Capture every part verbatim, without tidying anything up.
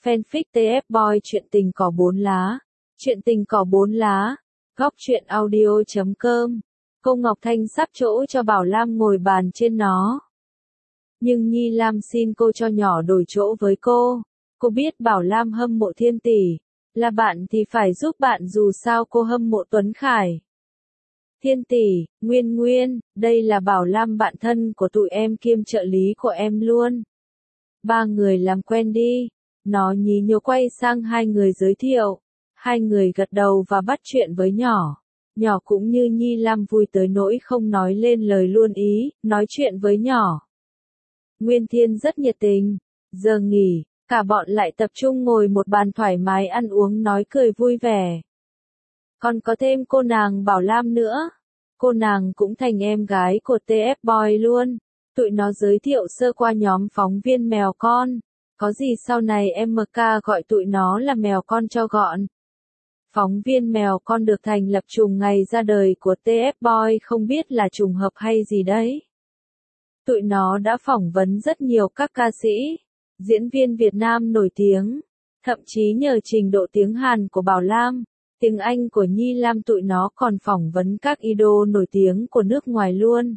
fanfic tê ép Boy chuyện tình cỏ bốn lá. Chuyện tình cỏ bốn lá. Góc truyện audio chấm com. Cô Ngọc Thanh sắp chỗ cho Bảo Lam ngồi bàn trên nó. Nhưng Nhi Lam xin cô cho nhỏ đổi chỗ với cô. Cô biết Bảo Lam hâm mộ Thiên Tỷ. Là bạn thì phải giúp bạn dù sao cô hâm mộ Tuấn Khải. Thiên Tỷ, Nguyên Nguyên, đây là Bảo Lam bạn thân của tụi em kiêm trợ lý của em luôn. Ba người làm quen đi. Nó nhí nhố quay sang hai người giới thiệu. Hai người gật đầu và bắt chuyện với nhỏ. Nhỏ cũng như Nhi Lam vui tới nỗi không nói lên lời luôn ý, nói chuyện với nhỏ. Nguyên Thiên rất nhiệt tình. Giờ nghỉ, cả bọn lại tập trung ngồi một bàn thoải mái ăn uống nói cười vui vẻ. Còn có thêm cô nàng Bảo Lam nữa. Cô nàng cũng thành em gái của tê ép Boy luôn. Tụi nó giới thiệu sơ qua nhóm phóng viên mèo con. Có gì sau này em em ca gọi tụi nó là mèo con cho gọn. Phóng viên mèo con được thành lập trùng ngày ra đời của tê ép Boy không biết là trùng hợp hay gì đấy. Tụi nó đã phỏng vấn rất nhiều các ca sĩ, diễn viên Việt Nam nổi tiếng. Thậm chí nhờ trình độ tiếng Hàn của Bảo Lam, tiếng Anh của Nhi Lam tụi nó còn phỏng vấn các idol nổi tiếng của nước ngoài luôn.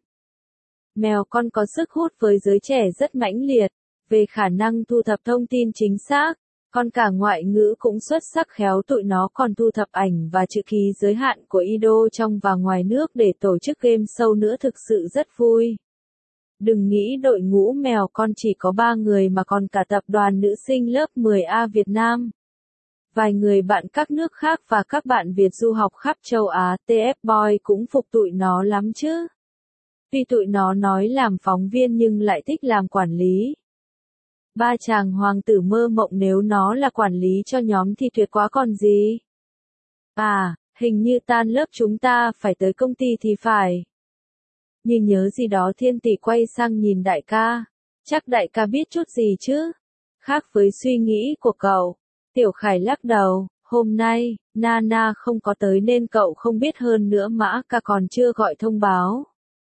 Mèo con có sức hút với giới trẻ rất mãnh liệt, về khả năng thu thập thông tin chính xác, còn cả ngoại ngữ cũng xuất sắc khéo tụi nó còn thu thập ảnh và chữ ký giới hạn của idol trong và ngoài nước để tổ chức game show nữa thực sự rất vui. Đừng nghĩ đội ngũ mèo con chỉ có ba người mà còn cả tập đoàn nữ sinh lớp mười A Việt Nam. Vài người bạn các nước khác và các bạn Việt du học khắp châu Á tê ép Boy cũng phục tụi nó lắm chứ. Vì tụi nó nói làm phóng viên nhưng lại thích làm quản lý. Ba chàng hoàng tử mơ mộng nếu nó là quản lý cho nhóm thì tuyệt quá còn gì. À, hình như tan lớp chúng ta phải tới công ty thì phải. Như nhớ gì đó Thiên Tỷ quay sang nhìn đại ca. Chắc đại ca biết chút gì chứ? Khác với suy nghĩ của cậu. Tiểu Khải lắc đầu, hôm nay, Nana không có tới nên cậu không biết hơn nữa Mã ca còn chưa gọi thông báo.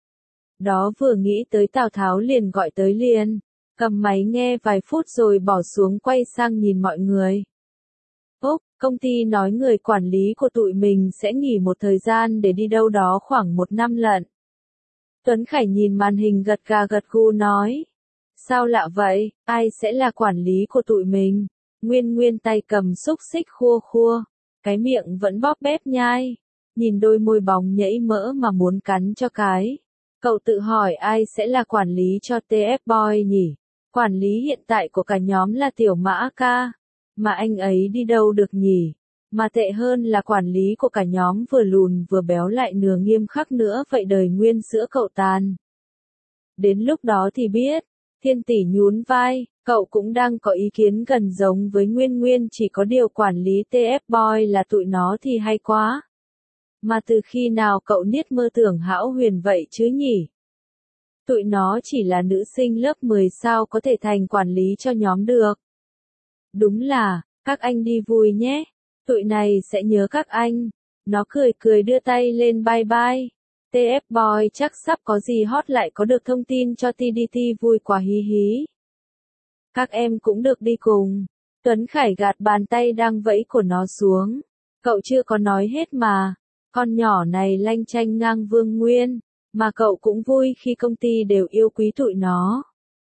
Đó vừa nghĩ tới Tào Tháo liền gọi tới liền. Cầm máy nghe vài phút rồi bỏ xuống quay sang nhìn mọi người. Úc, công ty nói người quản lý của tụi mình sẽ nghỉ một thời gian để đi đâu đó khoảng một năm lận. Tuấn Khải nhìn màn hình gật gà gật gù nói. Sao lạ vậy, ai sẽ là quản lý của tụi mình? Nguyên Nguyên tay cầm xúc xích khua khua. Cái miệng vẫn bóp bép nhai. Nhìn đôi môi bóng nhẫy mỡ mà muốn cắn cho cái. Cậu tự hỏi ai sẽ là quản lý cho tê ép Boy nhỉ? Quản lý hiện tại của cả nhóm là Tiểu Mã ca. Mà anh ấy đi đâu được nhỉ? Mà tệ hơn là quản lý của cả nhóm vừa lùn vừa béo lại nửa nghiêm khắc nữa vậy đời nguyên sữa cậu tàn. Đến lúc đó thì biết. Thiên Tỷ nhún vai, cậu cũng đang có ý kiến gần giống với Nguyên Nguyên chỉ có điều quản lý tê ép Boy là tụi nó thì hay quá. Mà từ khi nào cậu niết mơ tưởng hão huyền vậy chứ nhỉ? Tụi nó chỉ là nữ sinh lớp mười sao có thể thành quản lý cho nhóm được. Đúng là, các anh đi vui nhé. Tụi này sẽ nhớ các anh. Nó cười cười đưa tay lên bye bye. tê ép Boy chắc sắp có gì hot lại có được thông tin cho tê đê tê vui quá hí hí. Các em cũng được đi cùng. Tuấn Khải gạt bàn tay đang vẫy của nó xuống. Cậu chưa có nói hết mà. Con nhỏ này lanh chanh ngang Vương Nguyên. Mà cậu cũng vui khi công ty đều yêu quý tụi nó.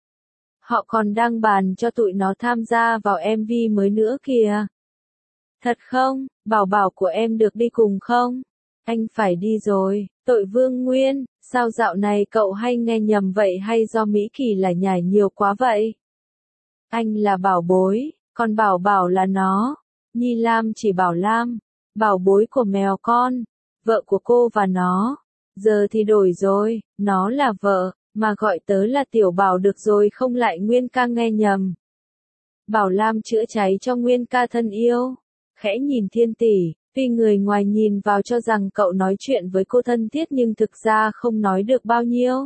Họ còn đang bàn cho tụi nó tham gia vào em vê mới nữa kìa. Thật không, bảo bảo của em được đi cùng không? Anh phải đi rồi, tội Vương Nguyên, sao dạo này cậu hay nghe nhầm vậy hay do Mỹ Kỳ lại nhảy nhiều quá vậy? Anh là bảo bối, còn bảo bảo là nó. Nhi Lam chỉ bảo Lam, bảo bối của mèo con, vợ của cô và nó. Giờ thì đổi rồi, nó là vợ, mà gọi tớ là tiểu bảo được rồi không lại Nguyên ca nghe nhầm. Bảo Lam chữa cháy cho Nguyên ca thân yêu. Khẽ nhìn Thiên Tỷ, vì người ngoài nhìn vào cho rằng cậu nói chuyện với cô thân thiết nhưng thực ra không nói được bao nhiêu.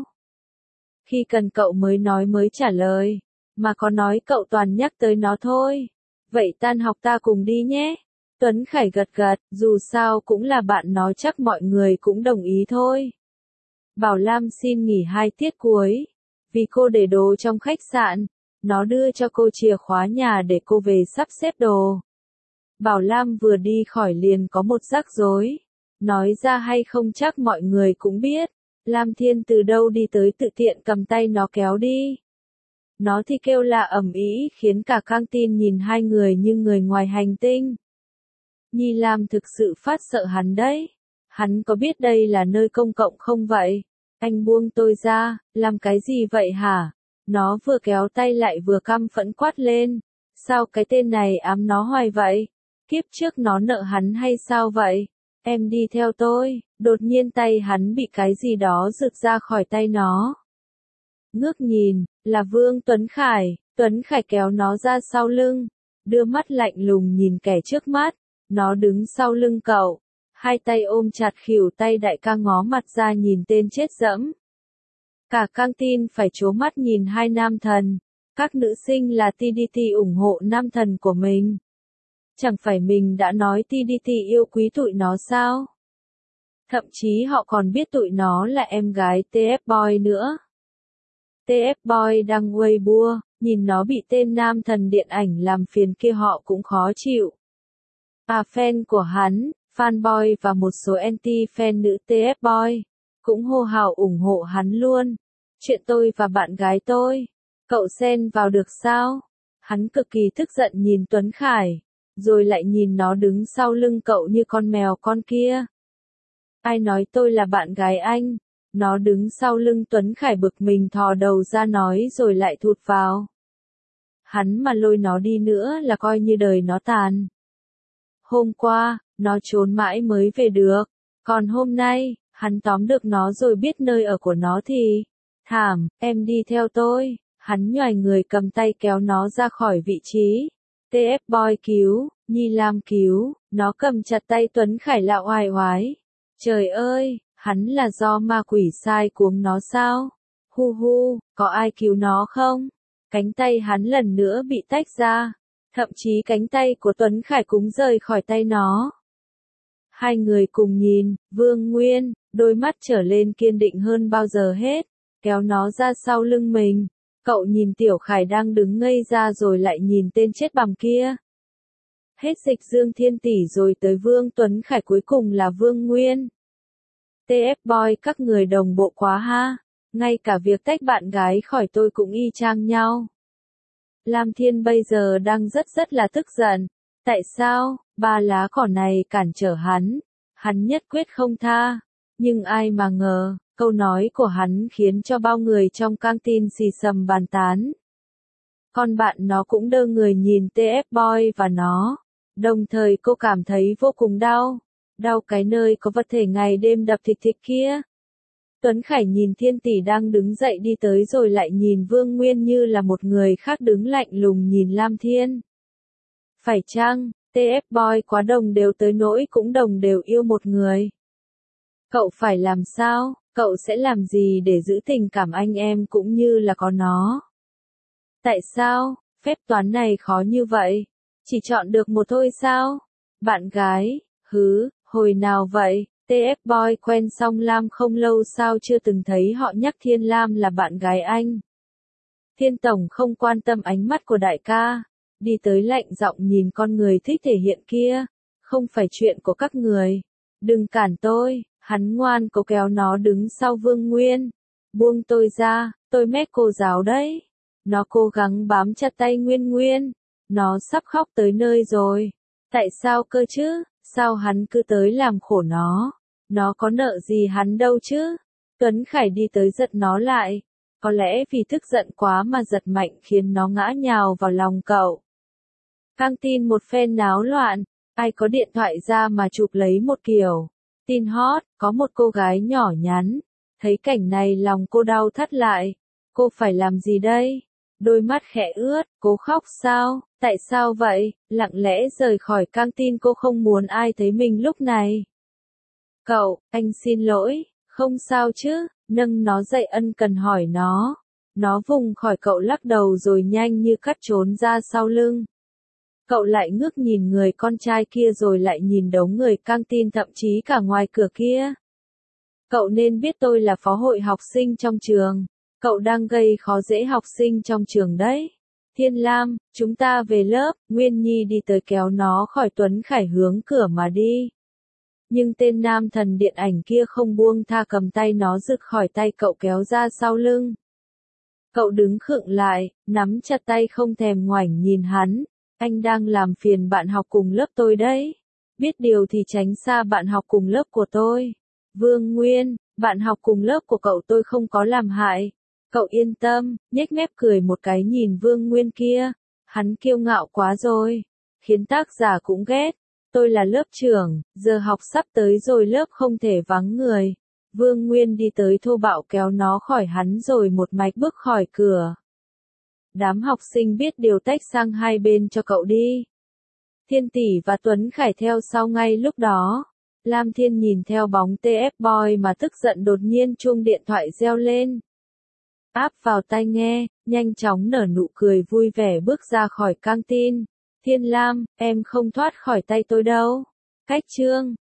Khi cần cậu mới nói mới trả lời, mà có nói cậu toàn nhắc tới nó thôi. Vậy tan học ta cùng đi nhé. Tuấn Khải gật gật, dù sao cũng là bạn nó chắc mọi người cũng đồng ý thôi. Bảo Lam xin nghỉ hai tiết cuối, vì cô để đồ trong khách sạn, Nó đưa cho cô chìa khóa nhà để cô về sắp xếp đồ. Bảo Lam vừa đi khỏi liền có một rắc rối. Nói ra hay không chắc mọi người cũng biết. Lam Thiên từ đâu đi tới tự tiện cầm tay nó kéo đi. Nó thì kêu la ầm ĩ khiến cả căng tin nhìn hai người như người ngoài hành tinh. Nhi Lam thực sự phát sợ hắn đấy. Hắn có biết đây là nơi công cộng không vậy? Anh buông tôi ra, làm cái gì vậy hả? Nó vừa kéo tay lại vừa căm phẫn quát lên. Sao cái tên này ám nó hoài vậy? Kiếp trước nó nợ hắn hay sao vậy? Em đi theo tôi. Đột nhiên tay hắn bị cái gì đó rực ra khỏi tay nó. Ngước nhìn, là Vương Tuấn Khải. Tuấn Khải kéo nó ra sau lưng. Đưa mắt lạnh lùng nhìn kẻ trước mắt. Nó đứng sau lưng cậu. Hai tay ôm chặt khuỷu tay đại ca ngó mặt ra nhìn tên chết dẫm. Cả căng tin phải trố mắt nhìn hai nam thần. Các nữ sinh là tê đê tê ủng hộ nam thần của mình. Chẳng phải mình đã nói tê đê tê yêu quý tụi nó sao? Thậm chí họ còn biết tụi nó là em gái tê ép Boy nữa. tê ép Boy đăng Weibo, nhìn nó bị tên nam thần điện ảnh làm phiền kia họ cũng khó chịu. À fan của hắn, fanboy và một số anti-fan nữ tê ép Boy, cũng hô hào ủng hộ hắn luôn. Chuyện tôi và bạn gái tôi, cậu xen vào được sao? Hắn cực kỳ tức giận nhìn Tuấn Khải, rồi lại nhìn nó đứng sau lưng cậu như con mèo con kia. Ai nói tôi là bạn gái anh? Nó đứng sau lưng Tuấn Khải bực mình thò đầu ra nói rồi lại thụt vào. Hắn mà lôi nó đi nữa là coi như đời nó tàn. Hôm qua, nó trốn mãi mới về được. Còn hôm nay, hắn tóm được nó rồi biết nơi ở của nó thì... Thảm, em đi theo tôi. Hắn nhoài người cầm tay kéo nó ra khỏi vị trí. tê ép Boy cứu, Nhi Lam cứu, nó cầm chặt tay Tuấn Khải lạo oai oái. Trời ơi, hắn là do ma quỷ sai cuống nó sao? Hu hu, có ai cứu nó không? Cánh tay hắn lần nữa bị tách ra. Thậm chí cánh tay của Tuấn Khải cũng rời khỏi tay nó. Hai người cùng nhìn, Vương Nguyên, đôi mắt trở lên kiên định hơn bao giờ hết, kéo nó ra sau lưng mình. Cậu nhìn Tiểu Khải đang đứng ngây ra rồi lại nhìn tên chết bằm kia. Hết Dịch Dương Thiên Tỷ rồi tới Vương Tuấn Khải cuối cùng là Vương Nguyên. tê ép Boy các người đồng bộ quá ha, ngay cả việc tách bạn gái khỏi tôi cũng y chang nhau. Lam Thiên bây giờ đang rất rất là tức giận. Tại sao, ba lá cỏ này cản trở hắn? Hắn nhất quyết không tha. Nhưng ai mà ngờ, câu nói của hắn khiến cho bao người trong căng tin xì xầm bàn tán. Con bạn nó cũng đơ người nhìn tê ép Boy và nó. Đồng thời cô cảm thấy vô cùng đau. Đau cái nơi có vật thể ngày đêm đập thịt thịt kia. Tuấn Khải nhìn Thiên Tỷ đang đứng dậy đi tới rồi lại nhìn Vương Nguyên như là một người khác đứng lạnh lùng nhìn Lam Thiên. Phải chăng, tê ép Boy quá đồng đều tới nỗi cũng đồng đều yêu một người? Cậu phải làm sao, cậu sẽ làm gì để giữ tình cảm anh em cũng như là có nó? Tại sao, phép toán này khó như vậy? Chỉ chọn được một thôi sao? Bạn gái, hứ, hồi nào vậy? tê ép Boy quen xong Lam không lâu sao chưa từng thấy họ nhắc Thiên Lam là bạn gái anh. Thiên Tổng không quan tâm ánh mắt của đại ca, đi tới lạnh giọng nhìn con người thích thể hiện kia. Không phải chuyện của các người. Đừng cản tôi, hắn ngoan cố kéo nó đứng sau Vương Nguyên. Buông tôi ra, tôi mét cô giáo đấy. Nó cố gắng bám chặt tay Nguyên Nguyên. Nó sắp khóc tới nơi rồi. Tại sao cơ chứ, sao hắn cứ tới làm khổ nó? Nó có nợ gì hắn đâu chứ? Tuấn Khải đi tới giật nó lại. Có lẽ vì tức giận quá mà giật mạnh khiến nó ngã nhào vào lòng cậu. Căng tin một phen náo loạn. Ai có điện thoại ra mà chụp lấy một kiểu. Tin hot, có một cô gái nhỏ nhắn. Thấy cảnh này lòng cô đau thắt lại. Cô phải làm gì đây? Đôi mắt khẽ ướt, cố khóc sao? Tại sao vậy? Lặng lẽ rời khỏi căng tin cô không muốn ai thấy mình lúc này. Cậu, anh xin lỗi, không sao chứ? Nâng nó dậy ân cần hỏi nó. Nó vùng khỏi cậu lắc đầu rồi nhanh như cắt trốn ra sau lưng. Cậu lại ngước nhìn người con trai kia rồi lại nhìn đống người căng tin thậm chí cả ngoài cửa kia. Cậu nên biết tôi là phó hội học sinh trong trường. Cậu đang gây khó dễ học sinh trong trường đấy. Thiên Lam, chúng ta về lớp, Nguyên Nhi đi tới kéo nó khỏi Tuấn Khải hướng cửa mà đi. Nhưng tên nam thần điện ảnh kia không buông tha cầm tay nó rực khỏi tay cậu kéo ra sau lưng. Cậu đứng khựng lại, nắm chặt tay không thèm ngoảnh nhìn hắn. Anh đang làm phiền bạn học cùng lớp tôi đấy. Biết điều thì tránh xa bạn học cùng lớp của tôi. Vương Nguyên, bạn học cùng lớp của cậu tôi không có làm hại. Cậu yên tâm, nhếch mép cười một cái nhìn Vương Nguyên kia. Hắn kiêu ngạo quá rồi. Khiến tác giả cũng ghét. Tôi là lớp trưởng, giờ học sắp tới rồi lớp không thể vắng người. Vương Nguyên đi tới thô bạo kéo nó khỏi hắn rồi một mạch bước khỏi cửa. Đám học sinh biết điều tách sang hai bên cho cậu đi. Thiên Tỷ và Tuấn Khải theo sau ngay lúc đó. Lam Thiên nhìn theo bóng tê ép Boy mà tức giận đột nhiên chuông điện thoại reo lên. Áp vào tai nghe, nhanh chóng nở nụ cười vui vẻ bước ra khỏi căng tin. Thiên Lam, em không thoát khỏi tay tôi đâu. Cách chương